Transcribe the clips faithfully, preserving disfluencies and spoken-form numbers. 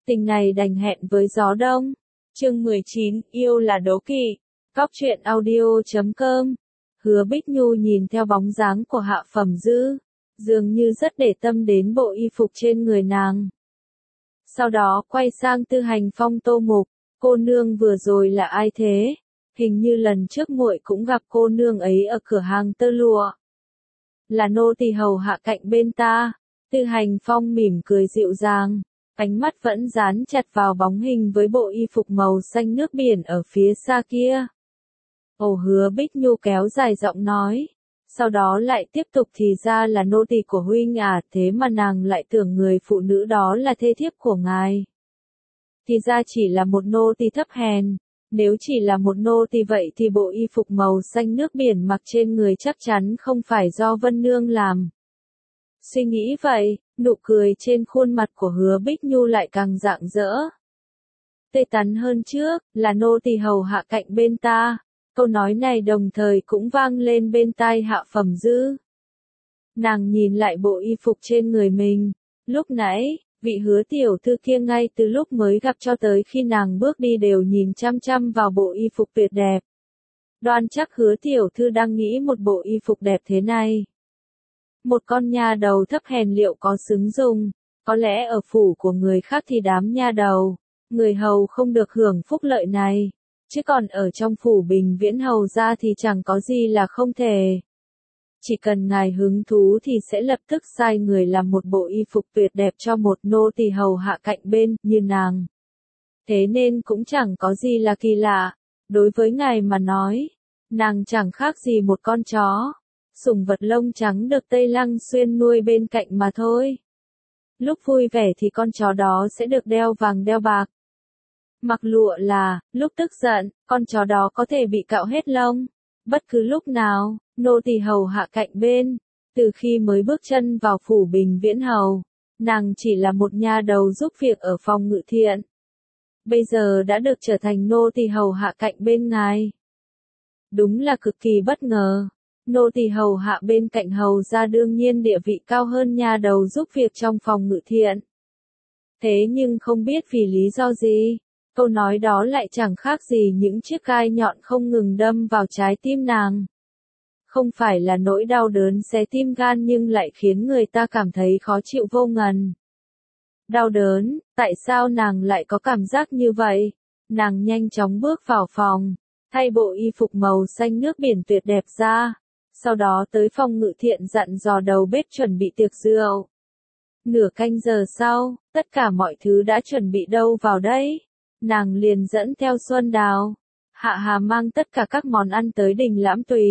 Tình này đành hẹn với gió đông. Chương mười chín, yêu là đố kỵ. Cóc truyện audio chấm com. Hứa Bích Nhu nhìn theo bóng dáng của Hạ Phẩm Dư, dường như rất để tâm đến bộ y phục trên người nàng. Sau đó quay sang Tư Hành Phong Tô Mục, cô nương vừa rồi là ai thế? Hình như lần trước muội cũng gặp cô nương ấy ở cửa hàng tơ lụa. Là nô tỳ hầu hạ cạnh bên ta. Tư Hành Phong mỉm cười dịu dàng, ánh mắt vẫn dán chặt vào bóng hình với bộ y phục màu xanh nước biển ở phía xa kia. Ồ, Hứa Bích Nhu kéo dài giọng nói, sau đó lại tiếp tục thì ra là nô tỳ của huynh à, thế mà nàng lại tưởng người phụ nữ đó là thê thiếp của ngài. Thì ra chỉ là một nô tỳ thấp hèn, nếu chỉ là một nô tỳ vậy thì bộ y phục màu xanh nước biển mặc trên người chắc chắn không phải do Vân Nương làm. Suy nghĩ vậy, nụ cười trên khuôn mặt của Hứa Bích Nhu lại càng rạng rỡ. Tê tắn hơn trước, là nô tỳ hầu hạ cạnh bên ta. Câu nói này đồng thời cũng vang lên bên tai Hạ Phẩm Dư. Nàng nhìn lại bộ y phục trên người mình, lúc nãy, vị Hứa tiểu thư kia ngay từ lúc mới gặp cho tới khi nàng bước đi đều nhìn chăm chăm vào bộ y phục tuyệt đẹp. Đoan chắc Hứa tiểu thư đang nghĩ một bộ y phục đẹp thế này. Một con nha đầu thấp hèn liệu có xứng dùng, có lẽ ở phủ của người khác thì đám nha đầu, người hầu không được hưởng phúc lợi này, chứ còn ở trong phủ Bình Viễn hầu ra thì chẳng có gì là không thể. Chỉ cần ngài hứng thú thì sẽ lập tức sai người làm một bộ y phục tuyệt đẹp cho một nô tỳ hầu hạ cạnh bên như nàng. Thế nên cũng chẳng có gì là kỳ lạ, đối với ngài mà nói, nàng chẳng khác gì một con chó, sủng vật lông trắng được Tây Lăng Xuyên nuôi bên cạnh mà thôi. Lúc vui vẻ thì con chó đó sẽ được đeo vàng đeo bạc. Mặc lụa là, lúc tức giận, con chó đó có thể bị cạo hết lông. Bất cứ lúc nào, nô tỳ hầu hạ cạnh bên. Từ khi mới bước chân vào phủ Bình Viễn hầu, nàng chỉ là một nha đầu giúp việc ở phòng ngự thiện. Bây giờ đã được trở thành nô tỳ hầu hạ cạnh bên ngài. Đúng là cực kỳ bất ngờ. Nô tỳ hầu hạ bên cạnh hầu ra đương nhiên địa vị cao hơn nha đầu giúp việc trong phòng ngự thiện. Thế nhưng không biết vì lý do gì, câu nói đó lại chẳng khác gì những chiếc gai nhọn không ngừng đâm vào trái tim nàng. Không phải là nỗi đau đớn xé tim gan nhưng lại khiến người ta cảm thấy khó chịu vô ngần. Đau đớn, tại sao nàng lại có cảm giác như vậy? Nàng nhanh chóng bước vào phòng, thay bộ y phục màu xanh nước biển tuyệt đẹp ra. Sau đó tới phòng ngự thiện dặn dò đầu bếp chuẩn bị tiệc rượu. Nửa canh giờ sau, tất cả mọi thứ đã chuẩn bị đâu vào đấy. Nàng liền dẫn theo Xuân Đào, Hạ Hà mang tất cả các món ăn tới đình Lãm Túy.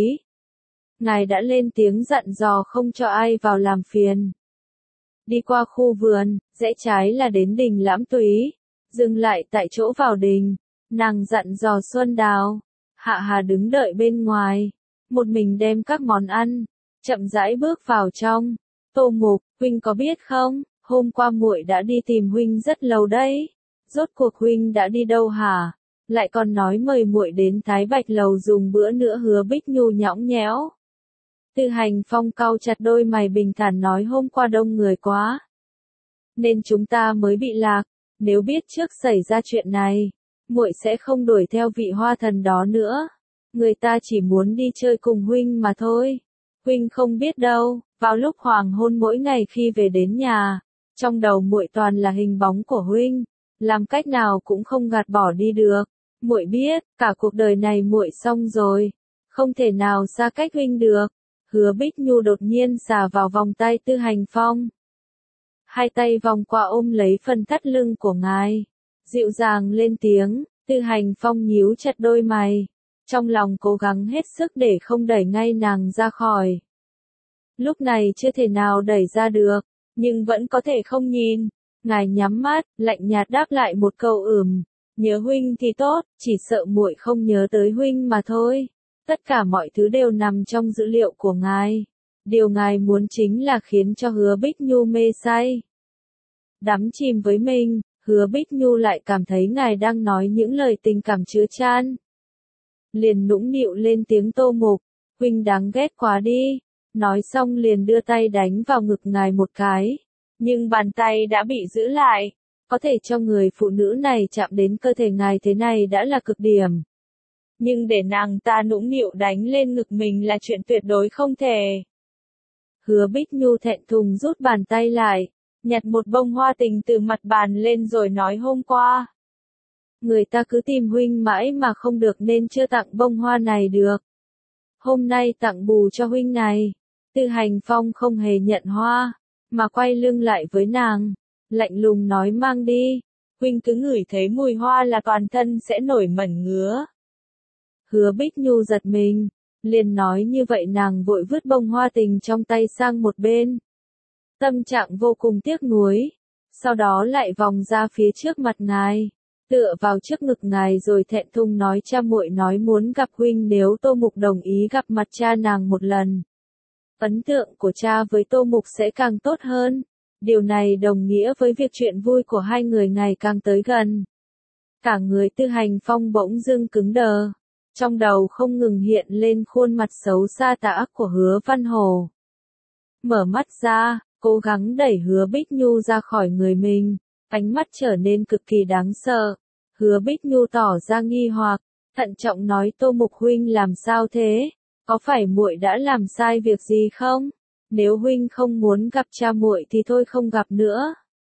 Ngài đã lên tiếng dặn dò không cho ai vào làm phiền. Đi qua khu vườn, rẽ trái là đến đình Lãm Túy. Dừng lại tại chỗ vào đình, nàng dặn dò Xuân Đào, Hạ Hà đứng đợi bên ngoài. Một mình đem các món ăn, chậm rãi bước vào trong. Tô Mục, huynh có biết không, hôm qua muội đã đi tìm huynh rất lâu đấy. Rốt cuộc huynh đã đi đâu hả? Lại còn nói mời muội đến Thái Bạch lầu dùng bữa nữa. Hứa Bích Nhu nhõng nhẽo. Tư Hành Phong cau chặt đôi mày bình thản nói hôm qua đông người quá, nên chúng ta mới bị lạc. Nếu biết trước xảy ra chuyện này, muội sẽ không đuổi theo vị hoa thần đó nữa. Người ta chỉ muốn đi chơi cùng huynh mà thôi. Huynh không biết đâu, vào lúc hoàng hôn mỗi ngày khi về đến nhà, trong đầu muội toàn là hình bóng của huynh, làm cách nào cũng không gạt bỏ đi được. Muội biết, cả cuộc đời này muội xong rồi, không thể nào xa cách huynh được. Hứa Bích Nhu đột nhiên xà vào vòng tay Tư Hành Phong. Hai tay vòng qua ôm lấy phần thắt lưng của ngài, dịu dàng lên tiếng. Tư Hành Phong nhíu chặt đôi mày, trong lòng cố gắng hết sức để không đẩy ngay nàng ra khỏi. Lúc này chưa thể nào đẩy ra được, nhưng vẫn có thể không nhìn. Ngài nhắm mắt, lạnh nhạt đáp lại một câu ừm, nhớ huynh thì tốt, chỉ sợ muội không nhớ tới huynh mà thôi. Tất cả mọi thứ đều nằm trong dữ liệu của ngài. Điều ngài muốn chính là khiến cho Hứa Bích Nhu mê say. Đắm chìm với mình, Hứa Bích Nhu lại cảm thấy ngài đang nói những lời tình cảm chứa chan. Liền nũng nịu lên tiếng Tô Mục, huynh đáng ghét quá đi. Nói xong liền đưa tay đánh vào ngực ngài một cái, nhưng bàn tay đã bị giữ lại. Có thể cho người phụ nữ này chạm đến cơ thể ngài thế này đã là cực điểm. Nhưng để nàng ta nũng nịu đánh lên ngực mình là chuyện tuyệt đối không thể. Hứa Bích Nhu thẹn thùng rút bàn tay lại, nhặt một bông hoa tình từ mặt bàn lên rồi nói hôm qua. Người ta cứ tìm huynh mãi mà không được nên chưa tặng bông hoa này được. Hôm nay tặng bù cho huynh này. Tư Hành Phong không hề nhận hoa, mà quay lưng lại với nàng, lạnh lùng nói mang đi. Huynh cứ ngửi thấy mùi hoa là toàn thân sẽ nổi mẩn ngứa. Hứa Bích Nhu giật mình, liền nói như vậy nàng vội vứt bông hoa tình trong tay sang một bên. Tâm trạng vô cùng tiếc nuối, sau đó lại vòng ra phía trước mặt ngài, tựa vào trước ngực ngài rồi thẹn thùng nói cha muội nói muốn gặp huynh nếu Tô Mục đồng ý gặp mặt cha nàng một lần. Ấn tượng của cha với Tô Mục sẽ càng tốt hơn, điều này đồng nghĩa với việc chuyện vui của hai người ngày càng tới gần. Cả người Tư Hành Phong bỗng dưng cứng đờ, trong đầu không ngừng hiện lên khuôn mặt xấu xa tà ác của Hứa Văn Hồ. Mở mắt ra, cố gắng đẩy Hứa Bích Nhu ra khỏi người mình, ánh mắt trở nên cực kỳ đáng sợ. Hứa Bích Nhu tỏ ra nghi hoặc, thận trọng nói Tô Mục huynh làm sao thế? Có phải muội đã làm sai việc gì không? Nếu huynh không muốn gặp cha muội thì thôi không gặp nữa.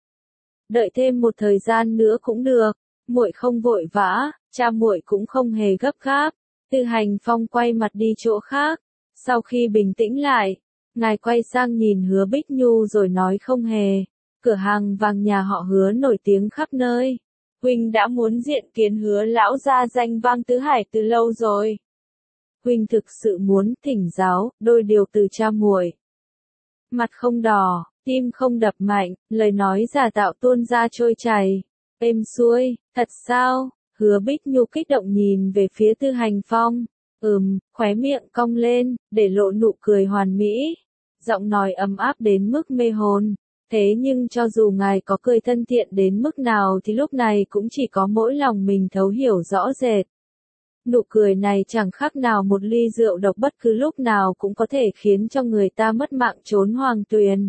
Đợi thêm một thời gian nữa cũng được, muội không vội vã, cha muội cũng không hề gấp gáp. Tư Hành Phong quay mặt đi chỗ khác, sau khi bình tĩnh lại, ngài quay sang nhìn Hứa Bích Nhu rồi nói không hề, cửa hàng vàng nhà họ Hứa nổi tiếng khắp nơi. Huynh đã muốn diện kiến Hứa lão gia danh vang tứ hải từ lâu rồi. Huynh thực sự muốn thỉnh giáo đôi điều từ cha muội. Mặt không đỏ, tim không đập mạnh, lời nói giả tạo tuôn ra trôi chảy, êm xuôi. Thật sao? Hứa Bích Nhu kích động nhìn về phía Tư Hành Phong, ừm, khóe miệng cong lên, để lộ nụ cười hoàn mỹ, giọng nói ấm áp đến mức mê hồn. Thế nhưng cho dù ngài có cười thân thiện đến mức nào thì lúc này cũng chỉ có mỗi lòng mình thấu hiểu rõ rệt. Nụ cười này chẳng khác nào một ly rượu độc bất cứ lúc nào cũng có thể khiến cho người ta mất mạng trốn hoàng tuyền.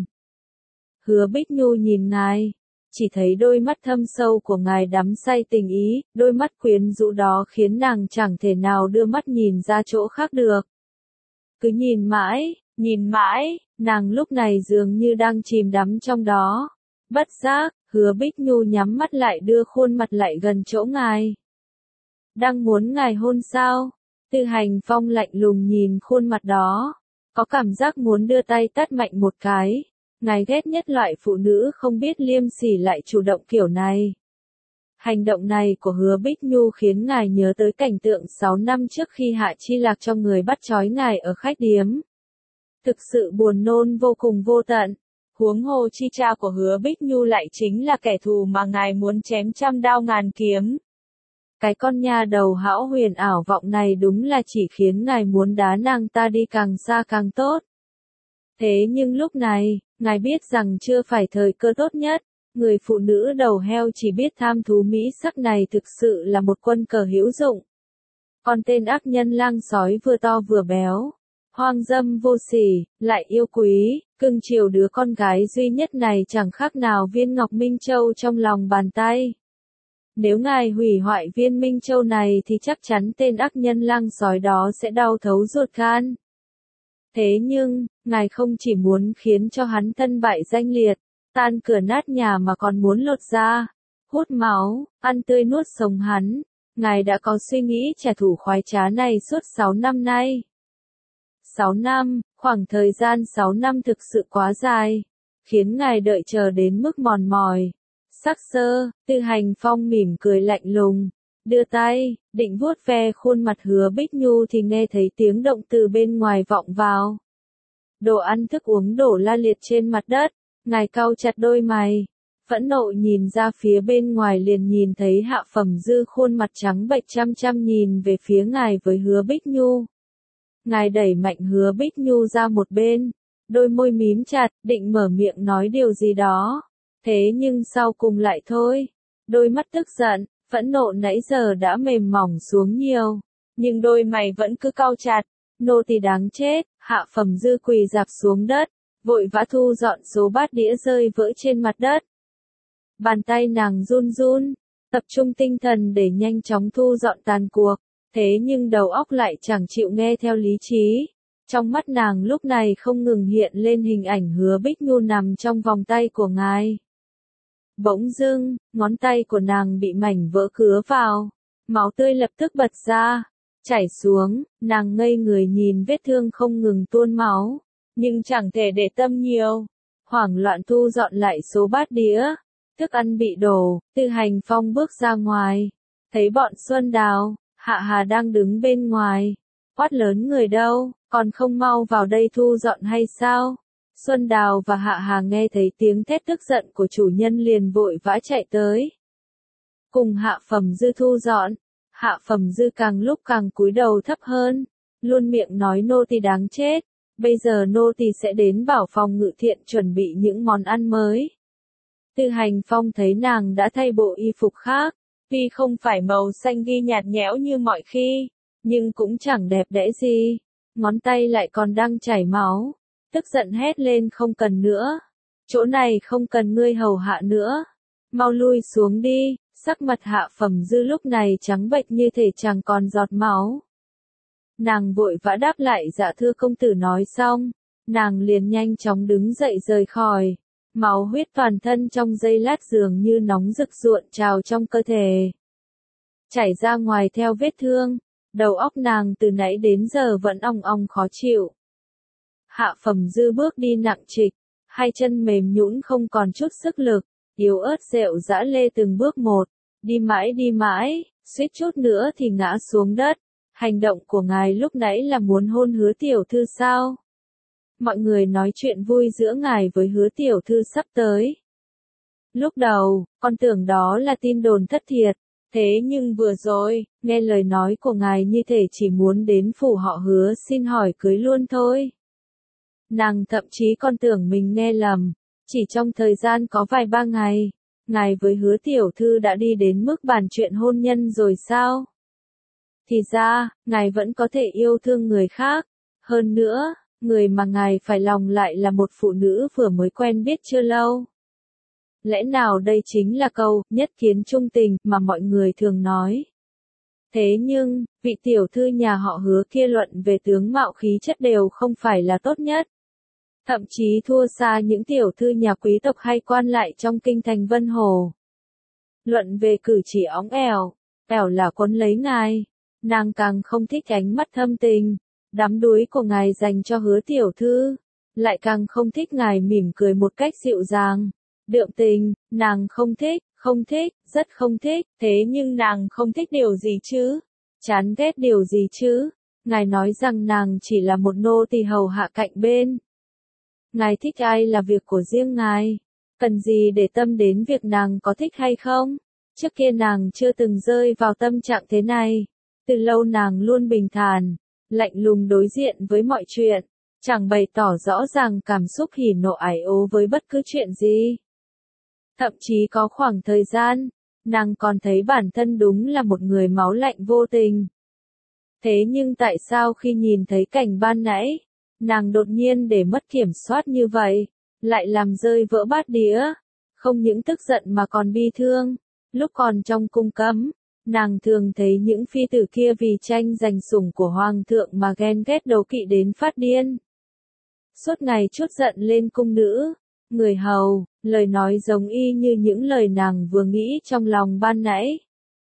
Hứa Bích Nhu nhìn ngài, chỉ thấy đôi mắt thâm sâu của ngài đắm say tình ý, đôi mắt quyến rũ đó khiến nàng chẳng thể nào đưa mắt nhìn ra chỗ khác được. Cứ nhìn mãi, nhìn mãi, nàng lúc này dường như đang chìm đắm trong đó. Bất giác, Hứa Bích Nhu nhắm mắt lại đưa khuôn mặt lại gần chỗ ngài. Đang muốn ngài hôn sao? Tư Hành Phong lạnh lùng nhìn khuôn mặt đó, có cảm giác muốn đưa tay tát mạnh một cái. Ngài ghét nhất loại phụ nữ không biết liêm sỉ lại chủ động kiểu này. Hành động này của Hứa Bích Nhu khiến ngài nhớ tới cảnh tượng sáu năm trước khi Hạ Chi Lạc cho người bắt trói ngài ở khách điếm. Thực sự buồn nôn vô cùng vô tận. Huống hồ chi cha của Hứa Bích Nhu lại chính là kẻ thù mà ngài muốn chém trăm đao ngàn kiếm. Cái con nhà đầu hão huyền ảo vọng này đúng là chỉ khiến ngài muốn đá nàng ta đi càng xa càng tốt. Thế nhưng lúc này, ngài biết rằng chưa phải thời cơ tốt nhất, người phụ nữ đầu heo chỉ biết tham thú mỹ sắc này thực sự là một quân cờ hữu dụng. Còn tên ác nhân lang sói vừa to vừa béo, hoang dâm vô sỉ, lại yêu quý, cưng chiều đứa con gái duy nhất này chẳng khác nào viên ngọc minh châu trong lòng bàn tay. Nếu ngài hủy hoại viên minh châu này thì chắc chắn tên ác nhân lang sói đó sẽ đau thấu ruột gan. Thế nhưng, ngài không chỉ muốn khiến cho hắn thân bại danh liệt, tan cửa nát nhà mà còn muốn lột da, hút máu, ăn tươi nuốt sống hắn. Ngài đã có suy nghĩ trả thù khoái trá này suốt sáu năm nay. sáu năm, khoảng thời gian sáu năm thực sự quá dài, khiến ngài đợi chờ đến mức mòn mỏi. Sắc sơ, Tư Hành Phong mỉm cười lạnh lùng, đưa tay, định vuốt ve khuôn mặt Hứa Bích Nhu thì nghe thấy tiếng động từ bên ngoài vọng vào. Đồ ăn thức uống đổ la liệt trên mặt đất, ngài cau chặt đôi mày, phẫn nộ nhìn ra phía bên ngoài liền nhìn thấy Hạ Phẩm Dư khuôn mặt trắng bệch chăm chăm nhìn về phía ngài với Hứa Bích Nhu. Ngài đẩy mạnh Hứa Bích Nhu ra một bên, đôi môi mím chặt, định mở miệng nói điều gì đó. Thế nhưng sau cùng lại thôi, đôi mắt tức giận, phẫn nộ nãy giờ đã mềm mỏng xuống nhiều, nhưng đôi mày vẫn cứ cau chặt. Nô tỳ đáng chết. Hạ Phẩm Dư quỳ rạp xuống đất, vội vã thu dọn số bát đĩa rơi vỡ trên mặt đất. Bàn tay nàng run run, tập trung tinh thần để nhanh chóng thu dọn tàn cuộc, thế nhưng đầu óc lại chẳng chịu nghe theo lý trí. Trong mắt nàng lúc này không ngừng hiện lên hình ảnh Hứa Bích Nhu nằm trong vòng tay của ngài. Bỗng dưng, ngón tay của nàng bị mảnh vỡ cứa vào, máu tươi lập tức bật ra, chảy xuống, nàng ngây người nhìn vết thương không ngừng tuôn máu, nhưng chẳng thể để tâm nhiều, hoảng loạn thu dọn lại số bát đĩa, thức ăn bị đổ. Tư Hành Phong bước ra ngoài, thấy bọn Xuân Đào, Hạ Hà đang đứng bên ngoài, quát lớn người đâu, còn không mau vào đây thu dọn hay sao? Xuân Đào và Hạ Hà nghe thấy tiếng thét tức giận của chủ nhân liền vội vã chạy tới. Cùng Hạ Phẩm Dư thu dọn, Hạ Phẩm Dư càng lúc càng cúi đầu thấp hơn, luôn miệng nói nô tỳ đáng chết, bây giờ nô tỳ sẽ đến bảo phòng ngự thiện chuẩn bị những món ăn mới. Tư Hành Phong thấy nàng đã thay bộ y phục khác, tuy không phải màu xanh ghi nhạt nhẽo như mọi khi, nhưng cũng chẳng đẹp đẽ gì, ngón tay lại còn đang chảy máu, tức giận hét lên không cần nữa, chỗ này không cần ngươi hầu hạ nữa, mau lui xuống đi. Sắc mặt Hạ Phẩm Dư lúc này trắng bệch như thể chẳng còn giọt máu. Nàng vội vã đáp lại dạ thưa công tử nói xong, nàng liền nhanh chóng đứng dậy rời khỏi, máu huyết toàn thân trong giây lát dường như nóng rực ruộn trào trong cơ thể. Chảy ra ngoài theo vết thương, đầu óc nàng từ nãy đến giờ vẫn ong ong khó chịu. Hạ Phẩm Dư bước đi nặng trịch, hai chân mềm nhũn không còn chút sức lực, yếu ớt dẻo dã lê từng bước một, đi mãi đi mãi, suýt chút nữa thì ngã xuống đất. Hành động của ngài lúc nãy là muốn hôn Hứa tiểu thư sao? Mọi người nói chuyện vui giữa ngài với Hứa tiểu thư sắp tới. Lúc đầu, con tưởng đó là tin đồn thất thiệt, thế nhưng vừa rồi, nghe lời nói của ngài như thể chỉ muốn đến phủ họ Hứa xin hỏi cưới luôn thôi. Nàng thậm chí còn tưởng mình nghe lầm, chỉ trong thời gian có vài ba ngày, ngài với Hứa tiểu thư đã đi đến mức bàn chuyện hôn nhân rồi sao? Thì ra, ngài vẫn có thể yêu thương người khác. Hơn nữa, người mà ngài phải lòng lại là một phụ nữ vừa mới quen biết chưa lâu. Lẽ nào đây chính là câu nhất kiến trung tình mà mọi người thường nói. Thế nhưng, vị tiểu thư nhà họ Hứa kia luận về tướng mạo khí chất đều không phải là tốt nhất. Thậm chí thua xa những tiểu thư nhà quý tộc hay quan lại trong kinh thành Vân Hồ. Luận về cử chỉ óng ẻo, ẻo là quấn lấy ngài. Nàng càng không thích ánh mắt thâm tình, đắm đuối của ngài dành cho Hứa tiểu thư, lại càng không thích ngài mỉm cười một cách dịu dàng, đượm tình, nàng không thích, không thích, rất không thích, thế nhưng nàng không thích điều gì chứ? Chán ghét điều gì chứ? Ngài nói rằng nàng chỉ là một nô tỳ hầu hạ cạnh bên. Ngài thích ai là việc của riêng ngài, cần gì để tâm đến việc nàng có thích hay không? Trước kia nàng chưa từng rơi vào tâm trạng thế này. Từ lâu nàng luôn bình thản, lạnh lùng đối diện với mọi chuyện, chẳng bày tỏ rõ ràng cảm xúc hỉ nộ ái ố với bất cứ chuyện gì. Thậm chí có khoảng thời gian, nàng còn thấy bản thân đúng là một người máu lạnh vô tình. Thế nhưng tại sao khi nhìn thấy cảnh ban nãy, nàng đột nhiên để mất kiểm soát như vậy, lại làm rơi vỡ bát đĩa, không những tức giận mà còn bi thương. Lúc còn trong cung cấm, nàng thường thấy những phi tử kia vì tranh giành sủng của hoàng thượng mà ghen ghét đố kỵ đến phát điên. Suốt ngày trút giận lên cung nữ, người hầu, lời nói giống y như những lời nàng vừa nghĩ trong lòng ban nãy.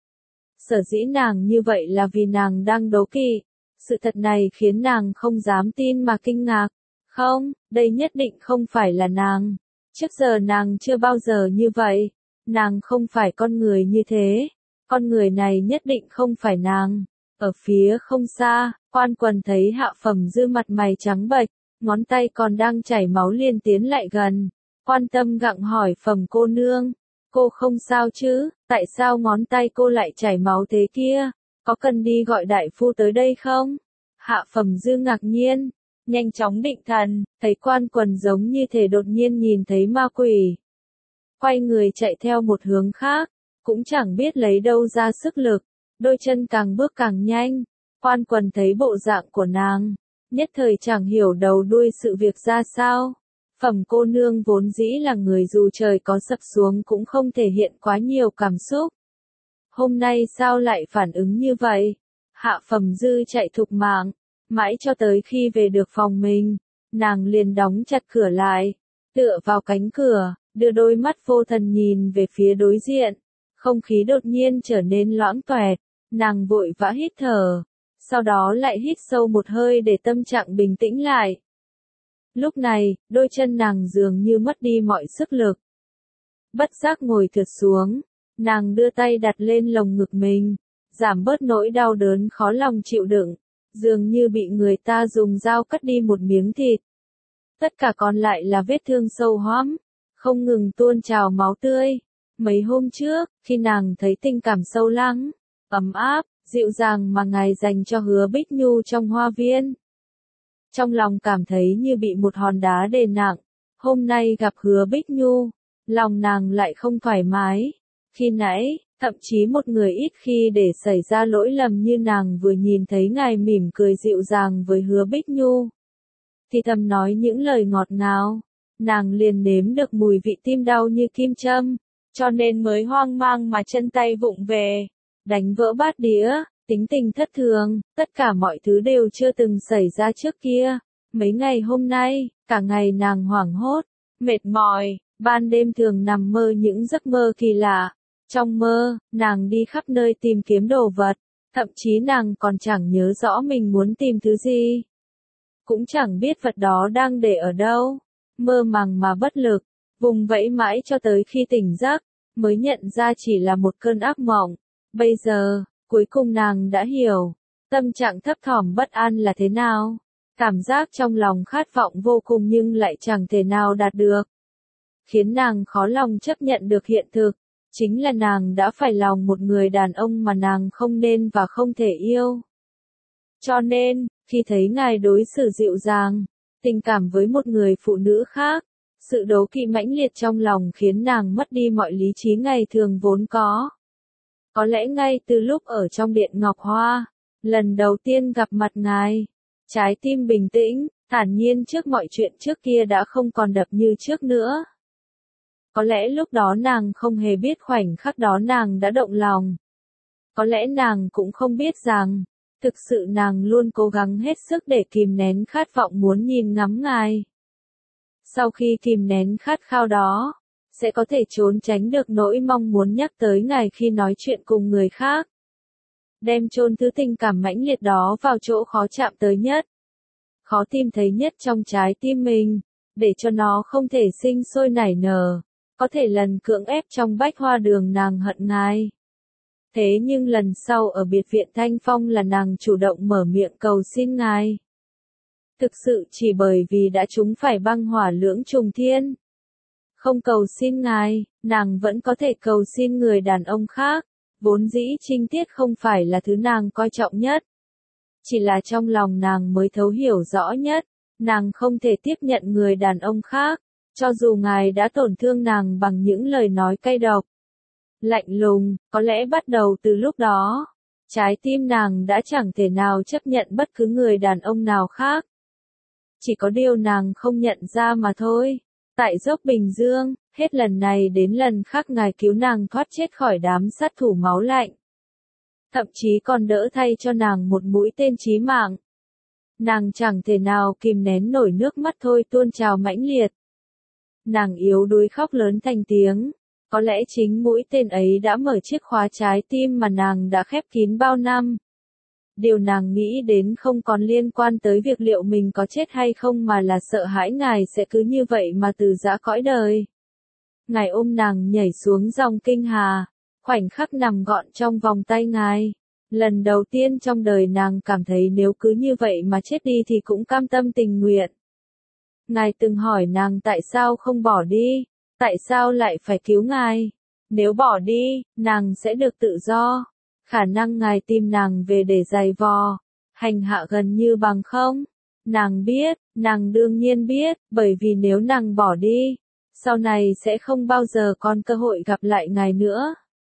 Sở dĩ nàng như vậy là vì nàng đang đố kỵ. Sự thật này khiến nàng không dám tin mà kinh ngạc. Không, đây nhất định không phải là nàng. Trước giờ nàng chưa bao giờ như vậy. Nàng không phải con người như thế. Con người này nhất định không phải nàng. Ở phía không xa, Quan Quần thấy Hạ Phẩm Dư mặt mày trắng bệch, ngón tay còn đang chảy máu liền tiến lại gần. Quan tâm gặng hỏi Phẩm cô nương, cô không sao chứ, tại sao ngón tay cô lại chảy máu thế kia, có cần đi gọi đại phu tới đây không? Hạ Phẩm Dư ngạc nhiên, nhanh chóng định thần, thấy Quan Quần giống như thể đột nhiên nhìn thấy ma quỷ. Quay người chạy theo một hướng khác, cũng chẳng biết lấy đâu ra sức lực, đôi chân càng bước càng nhanh. Quan Quần thấy bộ dạng của nàng, nhất thời chẳng hiểu đầu đuôi sự việc ra sao. Phẩm cô nương vốn dĩ là người dù trời có sập xuống cũng không thể hiện quá nhiều cảm xúc. Hôm nay sao lại phản ứng như vậy? Hạ Phẩm Dư chạy thục mạng, mãi cho tới khi về được phòng mình, nàng liền đóng chặt cửa lại, tựa vào cánh cửa, đưa đôi mắt vô thần nhìn về phía đối diện. Không khí đột nhiên trở nên loãng toẹt, nàng vội vã hít thở, sau đó lại hít sâu một hơi để tâm trạng bình tĩnh lại. Lúc này, đôi chân nàng dường như mất đi mọi sức lực. Bất giác ngồi thượt xuống, nàng đưa tay đặt lên lồng ngực mình, giảm bớt nỗi đau đớn khó lòng chịu đựng, dường như bị người ta dùng dao cắt đi một miếng thịt. Tất cả còn lại là vết thương sâu hoắm, không ngừng tuôn trào máu tươi. Mấy hôm trước, khi nàng thấy tình cảm sâu lắng, ấm áp, dịu dàng mà ngài dành cho Hứa Bích Nhu trong hoa viên, trong lòng cảm thấy như bị một hòn đá đè nặng. Hôm nay gặp Hứa Bích Nhu, lòng nàng lại không thoải mái. Khi nãy, thậm chí một người ít khi để xảy ra lỗi lầm như nàng vừa nhìn thấy ngài mỉm cười dịu dàng với Hứa Bích Nhu, thì thầm nói những lời ngọt ngào, nàng liền nếm được mùi vị tim đau như kim châm, cho nên mới hoang mang mà chân tay vụng về, đánh vỡ bát đĩa, tính tình thất thường, tất cả mọi thứ đều chưa từng xảy ra trước kia. Mấy ngày hôm nay, cả ngày nàng hoảng hốt, mệt mỏi, ban đêm thường nằm mơ những giấc mơ kỳ lạ. Trong mơ, nàng đi khắp nơi tìm kiếm đồ vật, thậm chí nàng còn chẳng nhớ rõ mình muốn tìm thứ gì. Cũng chẳng biết vật đó đang để ở đâu, mơ màng mà bất lực, vùng vẫy mãi cho tới khi tỉnh giấc, mới nhận ra chỉ là một cơn ác mộng. Bây giờ, cuối cùng nàng đã hiểu, tâm trạng thấp thỏm bất an là thế nào. Cảm giác trong lòng khát vọng vô cùng nhưng lại chẳng thể nào đạt được. Khiến nàng khó lòng chấp nhận được hiện thực, chính là nàng đã phải lòng một người đàn ông mà nàng không nên và không thể yêu. Cho nên, khi thấy ngài đối xử dịu dàng, tình cảm với một người phụ nữ khác, sự đố kỵ mãnh liệt trong lòng khiến nàng mất đi mọi lý trí ngày thường vốn có. Có lẽ ngay từ lúc ở trong điện Ngọc Hoa, lần đầu tiên gặp mặt ngài, trái tim bình tĩnh, thản nhiên trước mọi chuyện trước kia đã không còn đập như trước nữa. Có lẽ lúc đó nàng không hề biết khoảnh khắc đó nàng đã động lòng. Có lẽ nàng cũng không biết rằng, thực sự nàng luôn cố gắng hết sức để kìm nén khát vọng muốn nhìn ngắm ngài. Sau khi kìm nén khát khao đó, sẽ có thể trốn tránh được nỗi mong muốn nhắc tới ngài khi nói chuyện cùng người khác. Đem chôn thứ tình cảm mãnh liệt đó vào chỗ khó chạm tới nhất, khó tìm thấy nhất trong trái tim mình, để cho nó không thể sinh sôi nảy nở, có thể lần cưỡng ép trong bách hoa đường nàng hận ngài. Thế nhưng lần sau ở biệt viện Thanh Phong là nàng chủ động mở miệng cầu xin ngài. Thực sự chỉ bởi vì đã trúng phải băng hỏa lưỡng trùng thiên. Không cầu xin ngài, nàng vẫn có thể cầu xin người đàn ông khác, vốn dĩ trinh tiết không phải là thứ nàng coi trọng nhất. Chỉ là trong lòng nàng mới thấu hiểu rõ nhất, nàng không thể tiếp nhận người đàn ông khác, cho dù ngài đã tổn thương nàng bằng những lời nói cay độc, lạnh lùng. Có lẽ bắt đầu từ lúc đó, trái tim nàng đã chẳng thể nào chấp nhận bất cứ người đàn ông nào khác. Chỉ có điều nàng không nhận ra mà thôi. Tại dốc Bình Dương, hết lần này đến lần khác ngài cứu nàng thoát chết khỏi đám sát thủ máu lạnh. Thậm chí còn đỡ thay cho nàng một mũi tên chí mạng. Nàng chẳng thể nào kìm nén nổi nước mắt thôi tuôn trào mãnh liệt. Nàng yếu đuối khóc lớn thành tiếng. Có lẽ chính mũi tên ấy đã mở chiếc khóa trái tim mà nàng đã khép kín bao năm. Điều nàng nghĩ đến không còn liên quan tới việc liệu mình có chết hay không mà là sợ hãi ngài sẽ cứ như vậy mà từ giã cõi đời. Ngài ôm nàng nhảy xuống dòng kinh hà, khoảnh khắc nằm gọn trong vòng tay ngài. Lần đầu tiên trong đời nàng cảm thấy nếu cứ như vậy mà chết đi thì cũng cam tâm tình nguyện. Ngài từng hỏi nàng tại sao không bỏ đi, tại sao lại phải cứu ngài. Nếu bỏ đi, nàng sẽ được tự do. Khả năng ngài tìm nàng về để giày vò, hành hạ gần như bằng không. Nàng biết, nàng đương nhiên biết, bởi vì nếu nàng bỏ đi, sau này sẽ không bao giờ còn cơ hội gặp lại ngài nữa.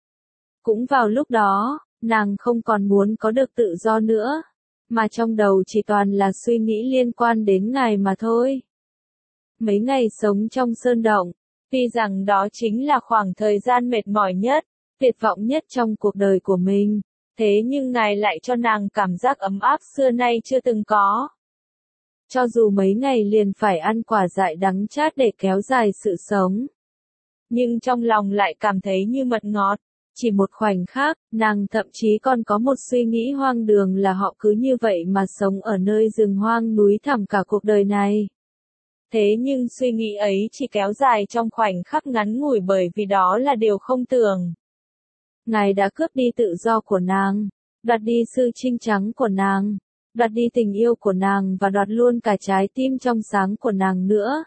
Cũng vào lúc đó, nàng không còn muốn có được tự do nữa, mà trong đầu chỉ toàn là suy nghĩ liên quan đến ngài mà thôi. mấy ngày sống trong sơn động, tuy rằng đó chính là khoảng thời gian mệt mỏi nhất, tuyệt vọng nhất trong cuộc đời của mình, thế nhưng Ngài lại cho nàng cảm giác ấm áp xưa nay chưa từng có. Cho dù mấy ngày liền phải ăn quả dại đắng chát để kéo dài sự sống, nhưng trong lòng lại cảm thấy như mật ngọt. Chỉ một khoảnh khắc, nàng thậm chí còn có một suy nghĩ hoang đường là họ cứ như vậy mà sống ở nơi rừng hoang núi thẳm cả cuộc đời này. Thế nhưng suy nghĩ ấy chỉ kéo dài trong khoảnh khắc ngắn ngủi bởi vì đó là điều không tưởng. Ngài đã cướp đi tự do của nàng, đoạt đi sự trinh trắng của nàng, đoạt đi tình yêu của nàng và đoạt luôn cả trái tim trong sáng của nàng nữa.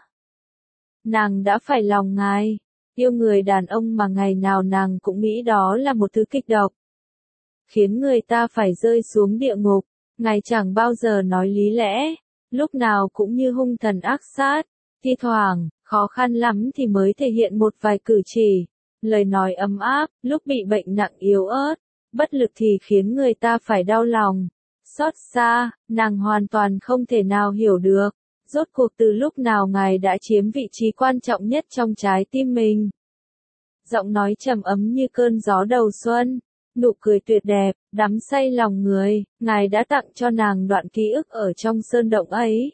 Nàng đã phải lòng Ngài. Yêu người đàn ông mà ngày nào nàng cũng nghĩ đó là một thứ kịch độc, khiến người ta phải rơi xuống địa ngục. Ngài chẳng bao giờ nói lý lẽ, lúc nào cũng như hung thần ác sát, thi thoảng, khó khăn lắm thì mới thể hiện một vài cử chỉ, lời nói ấm áp, lúc bị bệnh nặng yếu ớt, bất lực thì khiến người ta phải đau lòng, xót xa. Nàng hoàn toàn không thể nào hiểu được. Rốt cuộc từ lúc nào Ngài đã chiếm vị trí quan trọng nhất trong trái tim mình. Giọng nói trầm ấm như cơn gió đầu xuân, nụ cười tuyệt đẹp, đắm say lòng người, Ngài đã tặng cho nàng đoạn ký ức ở trong sơn động ấy.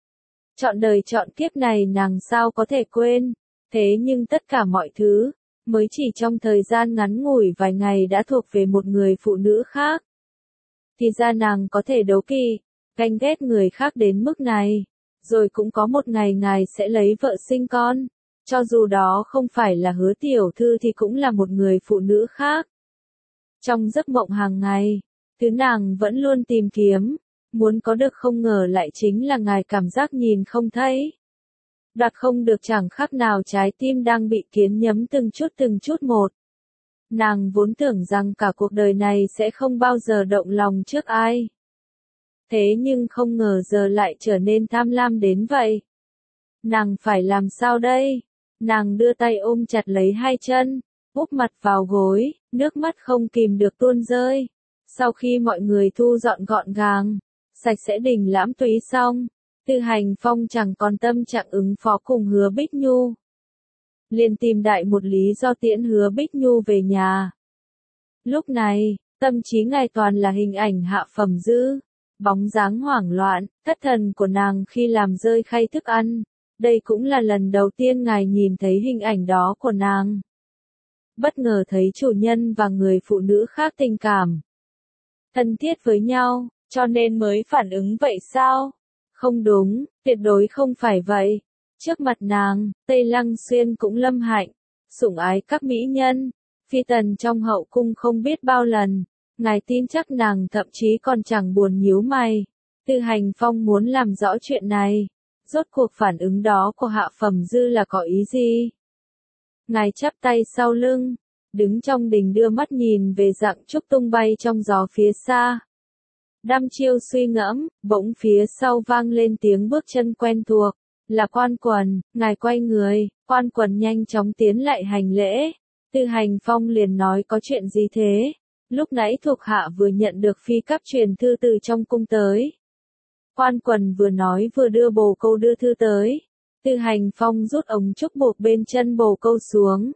Trọn đời trọn kiếp này nàng sao có thể quên, thế nhưng tất cả mọi thứ, mới chỉ trong thời gian ngắn ngủi vài ngày đã thuộc về một người phụ nữ khác. Thì ra nàng có thể đố kỵ, ganh ghét người khác đến mức này. Rồi cũng có một ngày Ngài sẽ lấy vợ sinh con, cho dù đó không phải là Hứa tiểu thư thì cũng là một người phụ nữ khác. Trong giấc mộng hàng ngày, thứ nàng vẫn luôn tìm kiếm, muốn có được không ngờ lại chính là Ngài cảm giác nhìn không thấy. Đoạt không được chẳng khác nào trái tim đang bị kiến nhấm từng chút từng chút một. Nàng vốn tưởng rằng cả cuộc đời này sẽ không bao giờ động lòng trước ai. Thế nhưng không ngờ giờ lại trở nên tham lam đến vậy. Nàng phải làm sao đây? Nàng đưa tay ôm chặt lấy hai chân, úp mặt vào gối, nước mắt không kìm được tuôn rơi. Sau khi mọi người thu dọn gọn gàng, sạch sẽ đình lãm túy xong, Tư Hành Phong chẳng còn tâm trạng ứng phó cùng Hứa Bích Nhu. Liền tìm đại một lý do tiễn Hứa Bích Nhu về nhà. Lúc này, tâm trí Ngài toàn là hình ảnh Hạ Phẩm Dư. Bóng dáng hoảng loạn, thất thần của nàng khi làm rơi khay thức ăn. Đây cũng là lần đầu tiên Ngài nhìn thấy hình ảnh đó của nàng. Bất ngờ thấy chủ nhân và người phụ nữ khác tình cảm, thân thiết với nhau, cho nên mới phản ứng vậy sao? Không đúng, tuyệt đối không phải vậy. Trước mặt nàng, Tây Lăng Xuyên cũng lâm hạnh, sủng ái các mỹ nhân, phi tần trong hậu cung không biết bao lần. Ngài tin chắc nàng thậm chí còn chẳng buồn nhíu mày. Tư Hành Phong muốn làm rõ chuyện này. Rốt cuộc phản ứng đó của Hạ Phẩm Dư là có ý gì? Ngài chắp tay sau lưng, đứng trong đình đưa mắt nhìn về dặng trúc tung bay trong gió phía xa. Đăm chiêu suy ngẫm, bỗng phía sau vang lên tiếng bước chân quen thuộc. Là Quan Quần. Ngài quay người, Quan Quần nhanh chóng tiến lại hành lễ. Tư Hành Phong liền nói có chuyện gì thế? Lúc nãy thuộc hạ vừa nhận được phi cấp truyền thư từ trong cung tới. Quan Quần vừa nói vừa đưa bồ câu đưa thư tới. Tư Hành Phong rút ống trúc buộc bên chân bồ câu xuống.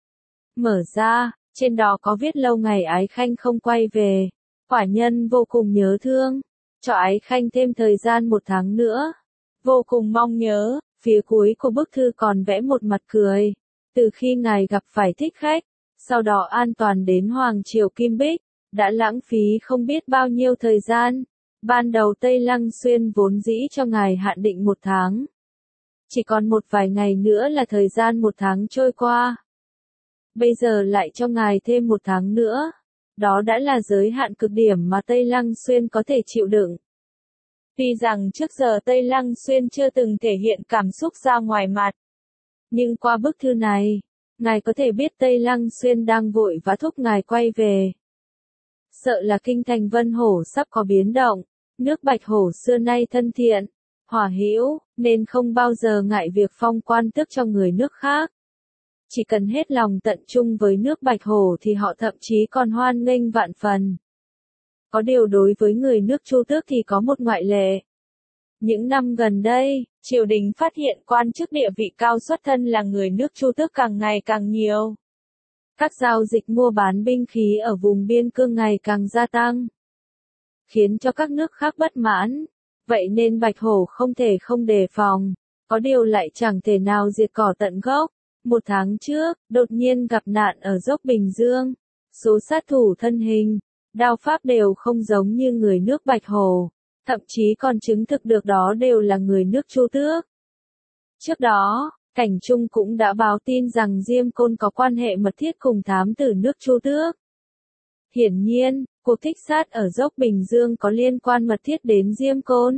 Mở ra, trên đó có viết lâu ngày Ái Khanh không quay về. Quả nhân vô cùng nhớ thương. Cho Ái Khanh thêm thời gian một tháng nữa. Vô cùng mong nhớ. Phía cuối của bức thư còn vẽ một mặt cười. Từ khi ngài gặp phải thích khách, sau đó an toàn đến Hoàng Triều Kim Bích, đã lãng phí không biết bao nhiêu thời gian. Ban đầu Tây Lăng Xuyên vốn dĩ cho ngài hạn định một tháng. Chỉ còn một vài ngày nữa là thời gian một tháng trôi qua. Bây giờ lại cho ngài thêm một tháng nữa. Đó đã là giới hạn cực điểm mà Tây Lăng Xuyên có thể chịu đựng. Tuy rằng trước giờ Tây Lăng Xuyên chưa từng thể hiện cảm xúc ra ngoài mặt. Nhưng qua bức thư này, ngài có thể biết Tây Lăng Xuyên đang vội vã thúc ngài quay về. Sợ là kinh thành Vân Hổ sắp có biến động. Nước Bạch Hổ xưa nay thân thiện, hòa hữu, nên không bao giờ ngại việc phong quan tước cho người nước khác. Chỉ cần hết lòng tận trung với nước Bạch Hổ thì họ thậm chí còn hoan nghênh vạn phần. Có điều đối với người nước Chu Tước thì có một ngoại lệ. Những năm gần đây, triều đình phát hiện quan chức địa vị cao xuất thân là người nước Chu Tước càng ngày càng nhiều. Các giao dịch mua bán binh khí ở vùng biên cương ngày càng gia tăng, khiến cho các nước khác bất mãn. Vậy nên Bạch Hổ không thể không đề phòng, có điều lại chẳng thể nào diệt cỏ tận gốc. Một tháng trước, đột nhiên gặp nạn ở dốc Bình Dương. Số sát thủ thân hình, đao pháp đều không giống như người nước Bạch Hổ, thậm chí còn chứng thực được đó đều là người nước Chu Tước. Trước đó, Cảnh Trung cũng đã báo tin rằng Diêm Côn có quan hệ mật thiết cùng thám tử nước Chu Tước. Hiển nhiên, cuộc thích sát ở dốc Bình Dương có liên quan mật thiết đến Diêm Côn.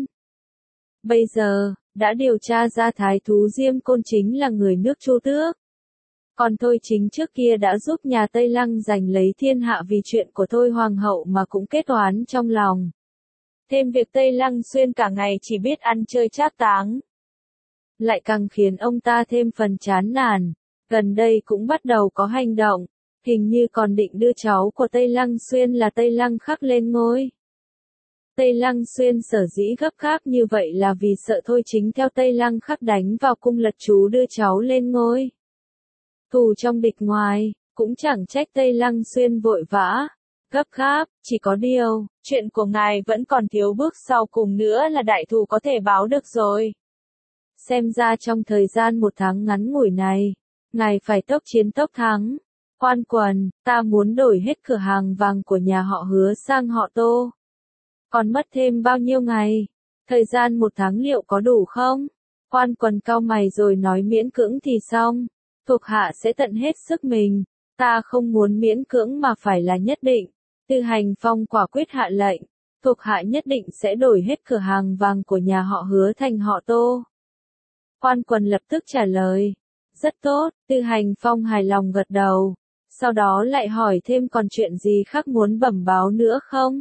Bây giờ, đã điều tra ra thái thú Diêm Côn chính là người nước Chu Tước. Còn Thôi Chính trước kia đã giúp nhà Tây Lăng giành lấy thiên hạ vì chuyện của Thôi Hoàng hậu mà cũng kết oán trong lòng. Thêm việc Tây Lăng Xuyên cả ngày chỉ biết ăn chơi trác táng, lại càng khiến ông ta thêm phần chán nản. Gần đây cũng bắt đầu có hành động, hình như còn định đưa cháu của Tây Lăng Xuyên là Tây Lăng Khắc lên ngôi. Tây Lăng Xuyên sở dĩ gấp gáp như vậy là vì sợ Thôi Chính theo Tây Lăng Khắc đánh vào cung lật chú đưa cháu lên ngôi. Thù trong địch ngoài, cũng chẳng trách Tây Lăng Xuyên vội vã, gấp gáp, chỉ có điều, chuyện của ngài vẫn còn thiếu bước sau cùng nữa là đại thù có thể báo được rồi. Xem ra trong thời gian một tháng ngắn ngủi này, ngài phải tốc chiến tốc thắng. Quan Quần, ta muốn đổi hết cửa hàng vàng của nhà họ Hứa sang họ Tô. Còn mất thêm bao nhiêu ngày? Thời gian một tháng liệu có đủ không? Quan Quần cau mày rồi nói miễn cưỡng thì xong. Thuộc hạ sẽ tận hết sức mình. Ta không muốn miễn cưỡng mà phải là nhất định. Tư Hành Phong quả quyết hạ lệnh. Thuộc hạ nhất định sẽ đổi hết cửa hàng vàng của nhà họ Hứa thành họ Tô. Quan Quần lập tức trả lời. Rất tốt, Tư Hành Phong hài lòng gật đầu. Sau đó lại hỏi thêm còn chuyện gì khác muốn bẩm báo nữa không?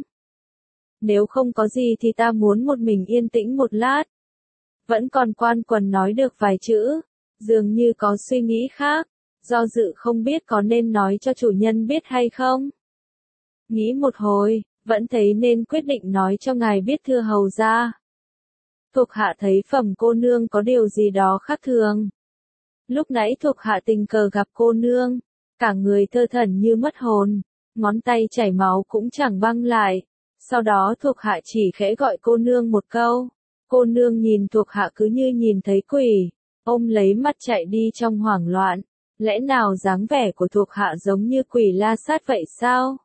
Nếu không có gì thì ta muốn một mình yên tĩnh một lát. Vẫn còn Quan Quần nói được vài chữ, dường như có suy nghĩ khác, do dự không biết có nên nói cho chủ nhân biết hay không. Nghĩ một hồi, vẫn thấy nên quyết định nói cho ngài biết thưa hầu ra. Thuộc hạ thấy Phẩm cô nương có điều gì đó khác thường. Lúc nãy thuộc hạ tình cờ gặp cô nương, cả người thơ thẩn như mất hồn, ngón tay chảy máu cũng chẳng băng lại. Sau đó thuộc hạ chỉ khẽ gọi cô nương một câu. Cô nương nhìn thuộc hạ cứ như nhìn thấy quỷ, ôm lấy mắt chạy đi trong hoảng loạn. Lẽ nào dáng vẻ của thuộc hạ giống như quỷ la sát vậy sao?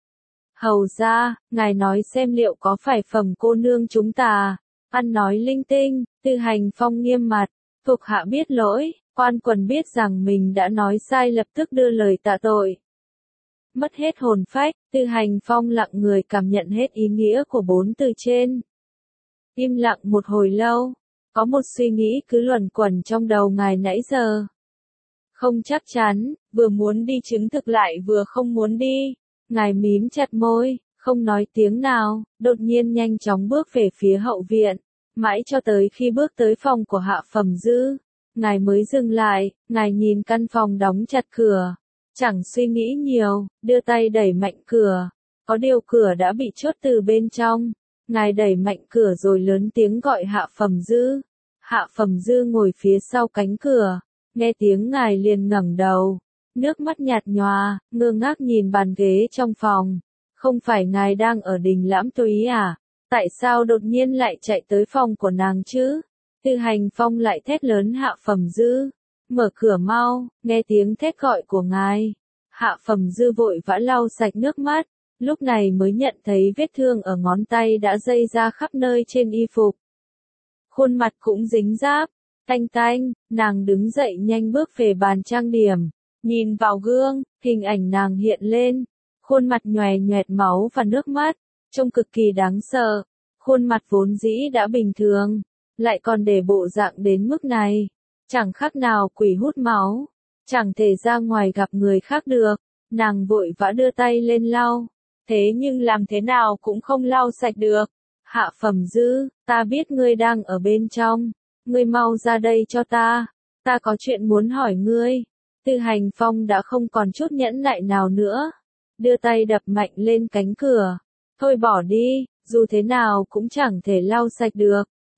Hầu ra, ngài nói xem liệu có phải Phẩm cô nương chúng ta ăn nói linh tinh. Tư Hành Phong nghiêm mặt, thuộc hạ biết lỗi. Quan Quần biết rằng mình đã nói sai lập tức đưa lời tạ tội. Mất hết hồn phách, Tư Hành Phong lặng người cảm nhận hết ý nghĩa của bốn từ trên. Im lặng một hồi lâu, có một suy nghĩ cứ luẩn quẩn trong đầu ngài nãy giờ. Không chắc chắn, vừa muốn đi chứng thực lại vừa không muốn đi. Ngài mím chặt môi, không nói tiếng nào, đột nhiên nhanh chóng bước về phía hậu viện. Mãi cho tới khi bước tới phòng của Hạ Phẩm Dư, ngài mới dừng lại, ngài nhìn căn phòng đóng chặt cửa. Chẳng suy nghĩ nhiều, đưa tay đẩy mạnh cửa. Có điều cửa đã bị chốt từ bên trong. Ngài đẩy mạnh cửa rồi lớn tiếng gọi Hạ Phẩm Dư. Hạ Phẩm Dư ngồi phía sau cánh cửa. Nghe tiếng ngài liền ngẩng đầu. Nước mắt nhạt nhòa, ngơ ngác nhìn bàn ghế trong phòng. Không phải ngài đang ở đình Lãm Túy à? Tại sao đột nhiên lại chạy tới phòng của nàng chứ? Tư Hành Phong lại thét lớn Hạ Phẩm Dư. Mở cửa mau, nghe tiếng thét gọi của ngài. Hạ Phẩm Dư vội vã lau sạch nước mắt, lúc này mới nhận thấy vết thương ở ngón tay đã dây ra khắp nơi trên y phục. Khuôn mặt cũng dính ráp, tanh tanh, nàng đứng dậy nhanh bước về bàn trang điểm, nhìn vào gương, hình ảnh nàng hiện lên, khuôn mặt nhòe nhòe máu và nước mắt, trông cực kỳ đáng sợ. Khuôn mặt vốn dĩ đã bình thường, lại còn để bộ dạng đến mức này. Chẳng khác nào quỷ hút máu, chẳng thể ra ngoài gặp người khác được. Nàng vội vã đưa tay lên lau, thế nhưng làm thế nào cũng không lau sạch được. Hạ Phẩm Dư, ta biết ngươi đang ở bên trong, ngươi mau ra đây cho ta, ta có chuyện muốn hỏi ngươi. Tư Hành Phong đã không còn chút nhẫn nại nào nữa, đưa tay đập mạnh lên cánh cửa. Thôi bỏ đi, dù thế nào cũng chẳng thể lau sạch được.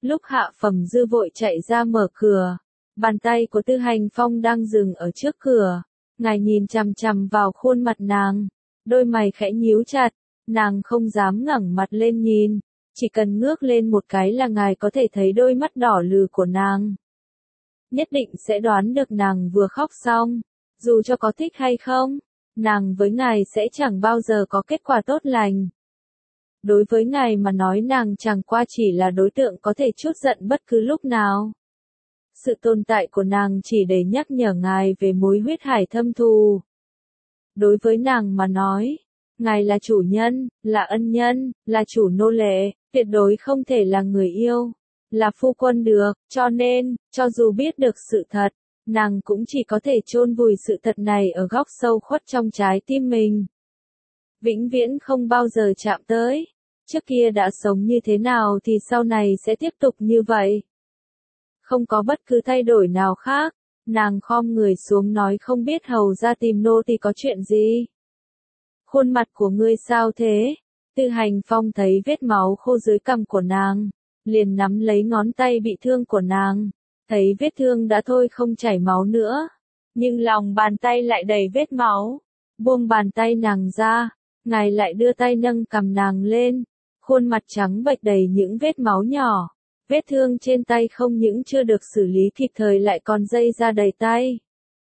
Lúc Hạ Phẩm Dư vội chạy ra mở cửa, bàn tay của Tư Hành Phong đang dừng ở trước cửa. Ngài nhìn chằm chằm vào khuôn mặt nàng, đôi mày khẽ nhíu chặt, nàng không dám ngẩng mặt lên nhìn, chỉ cần ngước lên một cái là ngài có thể thấy đôi mắt đỏ lừ của nàng. Nhất định sẽ đoán được nàng vừa khóc xong, dù cho có thích hay không, nàng với ngài sẽ chẳng bao giờ có kết quả tốt lành. Đối với ngài mà nói nàng chẳng qua chỉ là đối tượng có thể trút giận bất cứ lúc nào. Sự tồn tại của nàng chỉ để nhắc nhở ngài về mối huyết hải thâm thù. Đối với nàng mà nói, ngài là chủ nhân, là ân nhân, là chủ nô lệ, tuyệt đối không thể là người yêu, là phu quân được, cho nên, cho dù biết được sự thật, nàng cũng chỉ có thể chôn vùi sự thật này ở góc sâu khuất trong trái tim mình. Vĩnh viễn không bao giờ chạm tới. Trước kia đã sống như thế nào thì sau này sẽ tiếp tục như vậy. Không có bất cứ thay đổi nào khác, nàng khom người xuống nói không biết hầu ra tìm nô thì có chuyện gì. Khuôn mặt của ngươi sao thế? Tư Hành Phong thấy vết máu khô dưới cằm của nàng, liền nắm lấy ngón tay bị thương của nàng, thấy vết thương đã thôi không chảy máu nữa, nhưng lòng bàn tay lại đầy vết máu. Buông bàn tay nàng ra, ngài lại đưa tay nâng cằm nàng lên, khuôn mặt trắng bệch đầy những vết máu nhỏ. Vết thương trên tay không những chưa được xử lý kịp thời lại còn dây ra đầy tay.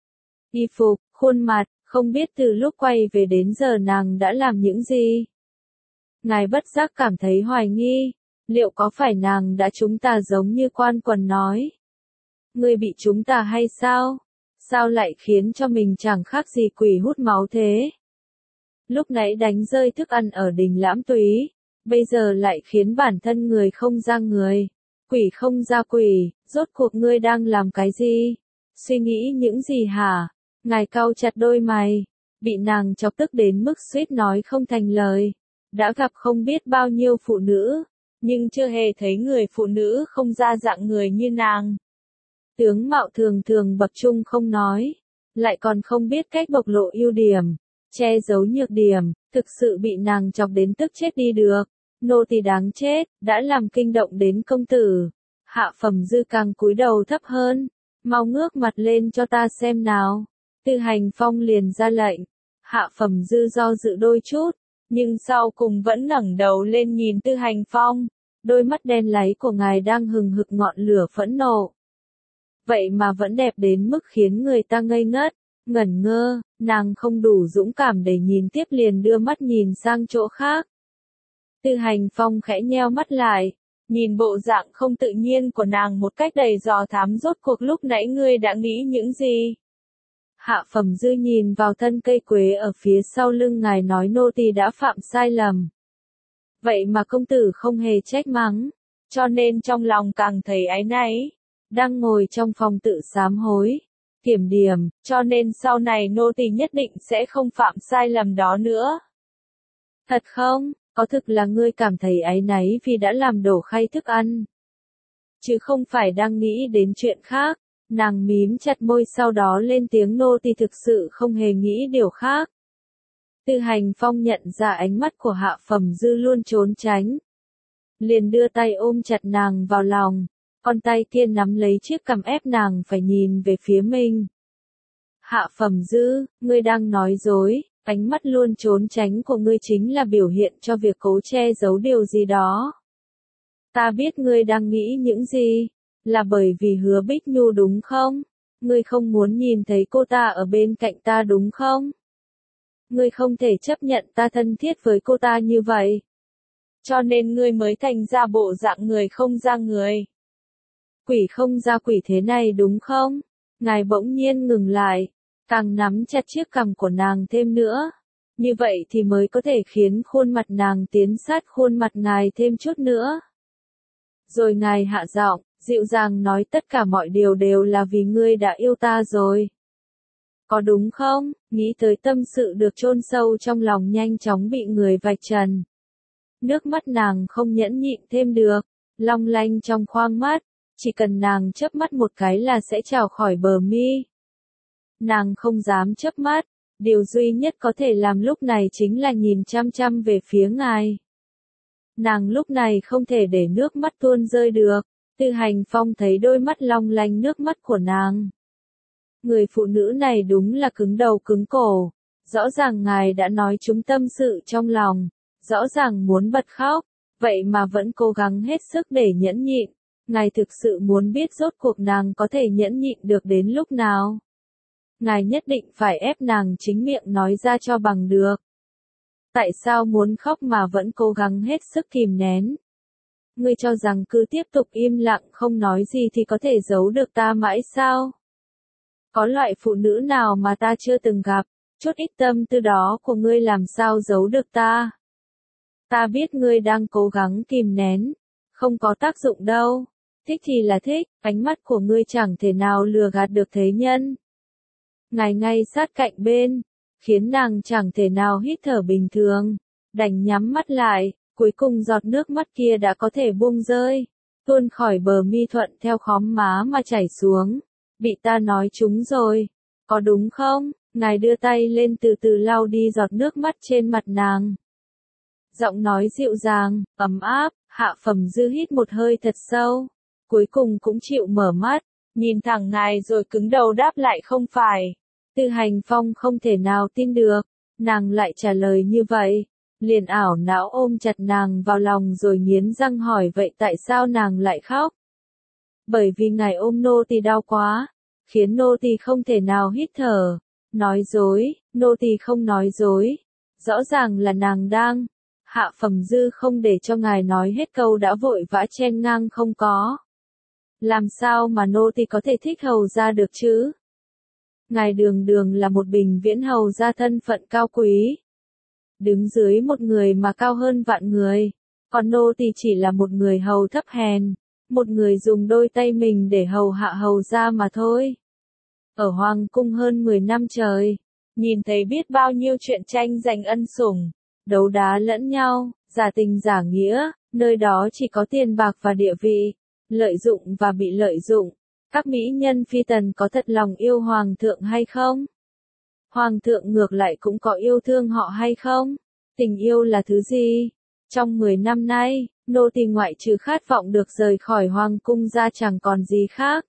Y phục, khuôn mặt, không biết từ lúc quay về đến giờ nàng đã làm những gì. Ngài bất giác cảm thấy hoài nghi, liệu có phải nàng đã trúng tà giống như Quan Quần nói? Ngươi bị trúng tà hay sao? Sao lại khiến cho mình chẳng khác gì quỷ hút máu thế? Lúc nãy đánh rơi thức ăn ở đình Lãm Túy, bây giờ lại khiến bản thân người không ra người, quỷ không ra quỷ, rốt cuộc ngươi đang làm cái gì? Suy nghĩ những gì hả? Ngài cau chặt đôi mày, bị nàng chọc tức đến mức suýt nói không thành lời. Đã gặp không biết bao nhiêu phụ nữ, nhưng chưa hề thấy người phụ nữ không ra dạng người như nàng. Tướng mạo thường thường bậc trung không nói, lại còn không biết cách bộc lộ ưu điểm, che giấu nhược điểm, thực sự bị nàng chọc đến tức chết đi được. Nô tỳ đáng chết, đã làm kinh động đến công tử. Hạ Phẩm Dư càng cúi đầu thấp hơn, mau ngước mặt lên cho ta xem nào. Tư Hành Phong liền ra lệnh. Hạ Phẩm Dư do dự đôi chút, nhưng sau cùng vẫn ngẩng đầu lên nhìn Tư Hành Phong. Đôi mắt đen láy của ngài đang hừng hực ngọn lửa phẫn nộ. Vậy mà vẫn đẹp đến mức khiến người ta ngây ngất, ngẩn ngơ, nàng không đủ dũng cảm để nhìn tiếp liền đưa mắt nhìn sang chỗ khác. Tư Hành Phong khẽ nheo mắt lại, nhìn bộ dạng không tự nhiên của nàng một cách đầy dò thám, rốt cuộc lúc nãy ngươi đã nghĩ những gì? Hạ Phẩm Dư nhìn vào thân cây quế ở phía sau lưng ngài nói nô tỳ đã phạm sai lầm. Vậy mà công tử không hề trách mắng, cho nên trong lòng càng thấy áy náy, đang ngồi trong phòng tự sám hối, kiểm điểm, cho nên sau này nô tỳ nhất định sẽ không phạm sai lầm đó nữa. Thật không? Có thực là ngươi cảm thấy áy náy vì đã làm đổ khay thức ăn, chứ không phải đang nghĩ đến chuyện khác. Nàng mím chặt môi sau đó lên tiếng nô tỳ thực sự không hề nghĩ điều khác. Tư Hành Phong nhận ra ánh mắt của Hạ Phẩm Dư luôn trốn tránh, liền đưa tay ôm chặt nàng vào lòng, con tay kia nắm lấy chiếc cằm ép nàng phải nhìn về phía mình. Hạ Phẩm Dư, ngươi đang nói dối. Ánh mắt luôn trốn tránh của ngươi chính là biểu hiện cho việc cố che giấu điều gì đó. Ta biết ngươi đang nghĩ những gì, là bởi vì Hứa Bích Nhu đúng không? Ngươi không muốn nhìn thấy cô ta ở bên cạnh ta đúng không? Ngươi không thể chấp nhận ta thân thiết với cô ta như vậy. Cho nên ngươi mới thành ra bộ dạng người không ra người. Quỷ không ra quỷ thế này đúng không? Ngài bỗng nhiên ngừng lại, càng nắm chặt chiếc cằm của nàng thêm nữa. Như vậy thì mới có thể khiến khuôn mặt nàng tiến sát khuôn mặt ngài thêm chút nữa. Rồi ngài hạ giọng, dịu dàng nói tất cả mọi điều đều là vì ngươi đã yêu ta rồi. Có đúng không? Nghĩ tới tâm sự được chôn sâu trong lòng nhanh chóng bị người vạch trần. Nước mắt nàng không nhẫn nhịn thêm được, long lanh trong khoang mắt, chỉ cần nàng chớp mắt một cái là sẽ trào khỏi bờ mi. Nàng không dám chớp mắt, điều duy nhất có thể làm lúc này chính là nhìn chăm chăm về phía ngài. Nàng lúc này không thể để nước mắt tuôn rơi được, Tư Hành Phong thấy đôi mắt long lanh nước mắt của nàng. Người phụ nữ này đúng là cứng đầu cứng cổ. Rõ ràng ngài đã nói chúng tâm sự trong lòng. Rõ ràng muốn bật khóc. Vậy mà vẫn cố gắng hết sức để nhẫn nhịn. Ngài thực sự muốn biết rốt cuộc nàng có thể nhẫn nhịn được đến lúc nào. Ngài nhất định phải ép nàng chính miệng nói ra cho bằng được. Tại sao muốn khóc mà vẫn cố gắng hết sức kìm nén? Ngươi cho rằng cứ tiếp tục im lặng không nói gì thì có thể giấu được ta mãi sao? Có loại phụ nữ nào mà ta chưa từng gặp, chút ít tâm tư đó của ngươi làm sao giấu được ta? Ta biết ngươi đang cố gắng kìm nén, không có tác dụng đâu. Thích thì là thích, ánh mắt của ngươi chẳng thể nào lừa gạt được thế nhân. Ngài ngay sát cạnh bên, khiến nàng chẳng thể nào hít thở bình thường, đành nhắm mắt lại, cuối cùng giọt nước mắt kia đã có thể buông rơi, tuôn khỏi bờ mi thuận theo khóm má mà chảy xuống. Bị ta nói trúng rồi, có đúng không? Ngài đưa tay lên từ từ lau đi giọt nước mắt trên mặt nàng. Giọng nói dịu dàng, ấm áp, Hạ Phẩm Dư hít một hơi thật sâu, cuối cùng cũng chịu mở mắt, nhìn thẳng ngài rồi cứng đầu đáp lại không phải. Tư Hành Phong không thể nào tin được, nàng lại trả lời như vậy, liền ảo não ôm chặt nàng vào lòng rồi nghiến răng hỏi vậy tại sao nàng lại khóc? Bởi vì ngài ôm nô tỳ đau quá, khiến nô tỳ không thể nào hít thở. Nói dối, nô tỳ không nói dối, rõ ràng là nàng đang. Hạ Phẩm Dư không để cho ngài nói hết câu đã vội vã chen ngang không có. Làm sao mà nô tỳ có thể thích hầu gia được chứ? Ngài đường đường là một bình viễn hầu gia thân phận cao quý. Đứng dưới một người mà cao hơn vạn người. Còn nô tỳ chỉ là một người hầu thấp hèn. Một người dùng đôi tay mình để hầu hạ hầu gia mà thôi. Ở Hoàng cung hơn mười năm trời. Nhìn thấy biết bao nhiêu chuyện tranh giành ân sủng. Đấu đá lẫn nhau, giả tình giả nghĩa. Nơi đó chỉ có tiền bạc và địa vị. Lợi dụng và bị lợi dụng. Các mỹ nhân phi tần có thật lòng yêu hoàng thượng hay không? Hoàng thượng ngược lại cũng có yêu thương họ hay không? Tình yêu là thứ gì? Trong mười năm nay, nô tỳ ngoại trừ khát vọng được rời khỏi hoàng cung ra chẳng còn gì khác.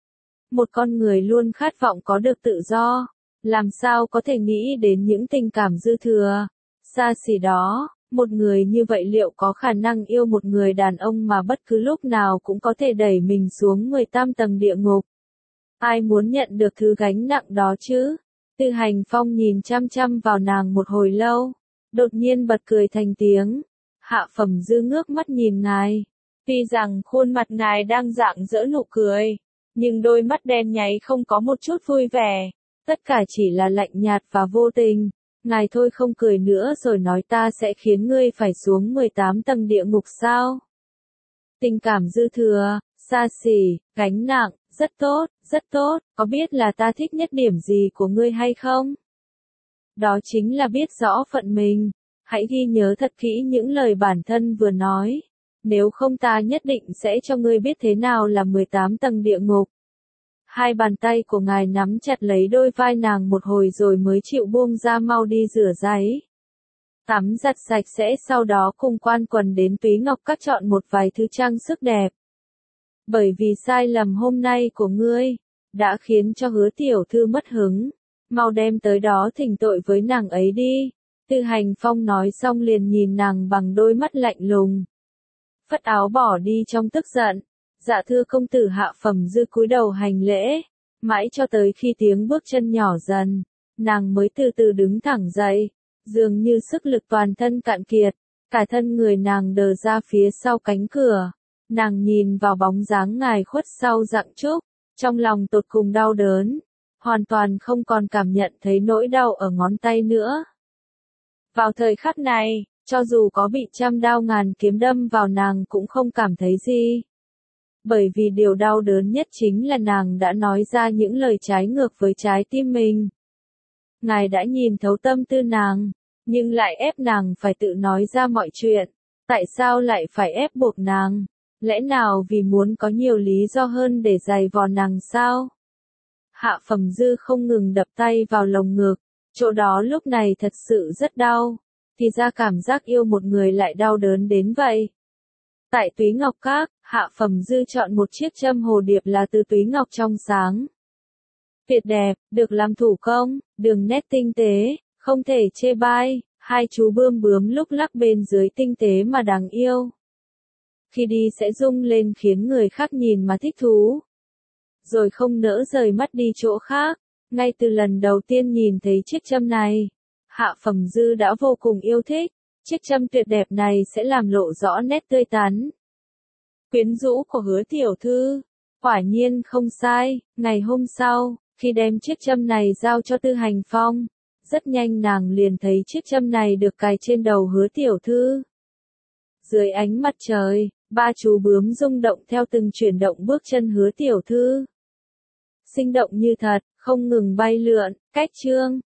Một con người luôn khát vọng có được tự do, làm sao có thể nghĩ đến những tình cảm dư thừa, xa xỉ đó. Một người như vậy liệu có khả năng yêu một người đàn ông mà bất cứ lúc nào cũng có thể đẩy mình xuống mười tám tầng địa ngục? Ai muốn nhận được thứ gánh nặng đó chứ? Tư Hành Phong nhìn chăm chăm vào nàng một hồi lâu, đột nhiên bật cười thành tiếng. Hạ Phẩm Dư ngước mắt nhìn ngài. Tuy rằng khuôn mặt ngài đang rạng rỡ nụ cười, nhưng đôi mắt đen nháy không có một chút vui vẻ. Tất cả chỉ là lạnh nhạt và vô tình. Ngài thôi không cười nữa rồi nói ta sẽ khiến ngươi phải xuống mười tám tầng địa ngục sao? Tình cảm dư thừa, xa xỉ, gánh nặng, rất tốt, rất tốt, có biết là ta thích nhất điểm gì của ngươi hay không? Đó chính là biết rõ phận mình. Hãy ghi nhớ thật kỹ những lời bản thân vừa nói. Nếu không ta nhất định sẽ cho ngươi biết thế nào là mười tám tầng địa ngục. Hai bàn tay của ngài nắm chặt lấy đôi vai nàng một hồi rồi mới chịu buông ra mau đi rửa ráy. Tắm giặt sạch sẽ sau đó cùng quan quần đến Túy Ngọc Các chọn một vài thứ trang sức đẹp. Bởi vì sai lầm hôm nay của ngươi, đã khiến cho Hứa tiểu thư mất hứng. Mau đem tới đó thỉnh tội với nàng ấy đi. Tư Hành Phong nói xong liền nhìn nàng bằng đôi mắt lạnh lùng. Phất áo bỏ đi trong tức giận. Dạ thưa công tử. Hạ Phẩm Dư cúi đầu hành lễ, mãi cho tới khi tiếng bước chân nhỏ dần, nàng mới từ từ đứng thẳng dậy, dường như sức lực toàn thân cạn kiệt, cả thân người nàng đờ ra phía sau cánh cửa. Nàng nhìn vào bóng dáng ngài khuất sau rặng trúc, trong lòng tột cùng đau đớn, hoàn toàn không còn cảm nhận thấy nỗi đau ở ngón tay nữa. Vào thời khắc này, cho dù có bị trăm đao ngàn kiếm đâm vào nàng cũng không cảm thấy gì. Bởi vì điều đau đớn nhất chính là nàng đã nói ra những lời trái ngược với trái tim mình. Ngài đã nhìn thấu tâm tư nàng, nhưng lại ép nàng phải tự nói ra mọi chuyện. Tại sao lại phải ép buộc nàng? Lẽ nào vì muốn có nhiều lý do hơn để giày vò nàng sao? Hạ Phẩm Dư không ngừng đập tay vào lồng ngực, chỗ đó lúc này thật sự rất đau. Thì ra cảm giác yêu một người lại đau đớn đến vậy. Tại Túy Ngọc Các, Hạ Phẩm Dư chọn một chiếc châm hồ điệp là từ túy ngọc trong sáng. Tuyệt đẹp, được làm thủ công, đường nét tinh tế, không thể chê bai, hai chú bươm bướm lúc lắc bên dưới tinh tế mà đáng yêu. Khi đi sẽ rung lên khiến người khác nhìn mà thích thú. Rồi không nỡ rời mắt đi chỗ khác. Ngay từ lần đầu tiên nhìn thấy chiếc châm này, Hạ Phẩm Dư đã vô cùng yêu thích. Chiếc châm tuyệt đẹp này sẽ làm lộ rõ nét tươi tắn, quyến rũ của Hứa tiểu thư. Quả nhiên không sai, ngày hôm sau, khi đem chiếc châm này giao cho Tư Hành Phong, rất nhanh nàng liền thấy chiếc châm này được cài trên đầu Hứa tiểu thư. Dưới ánh mặt trời, ba chú bướm rung động theo từng chuyển động bước chân Hứa tiểu thư. Sinh động như thật, không ngừng bay lượn, cách chương.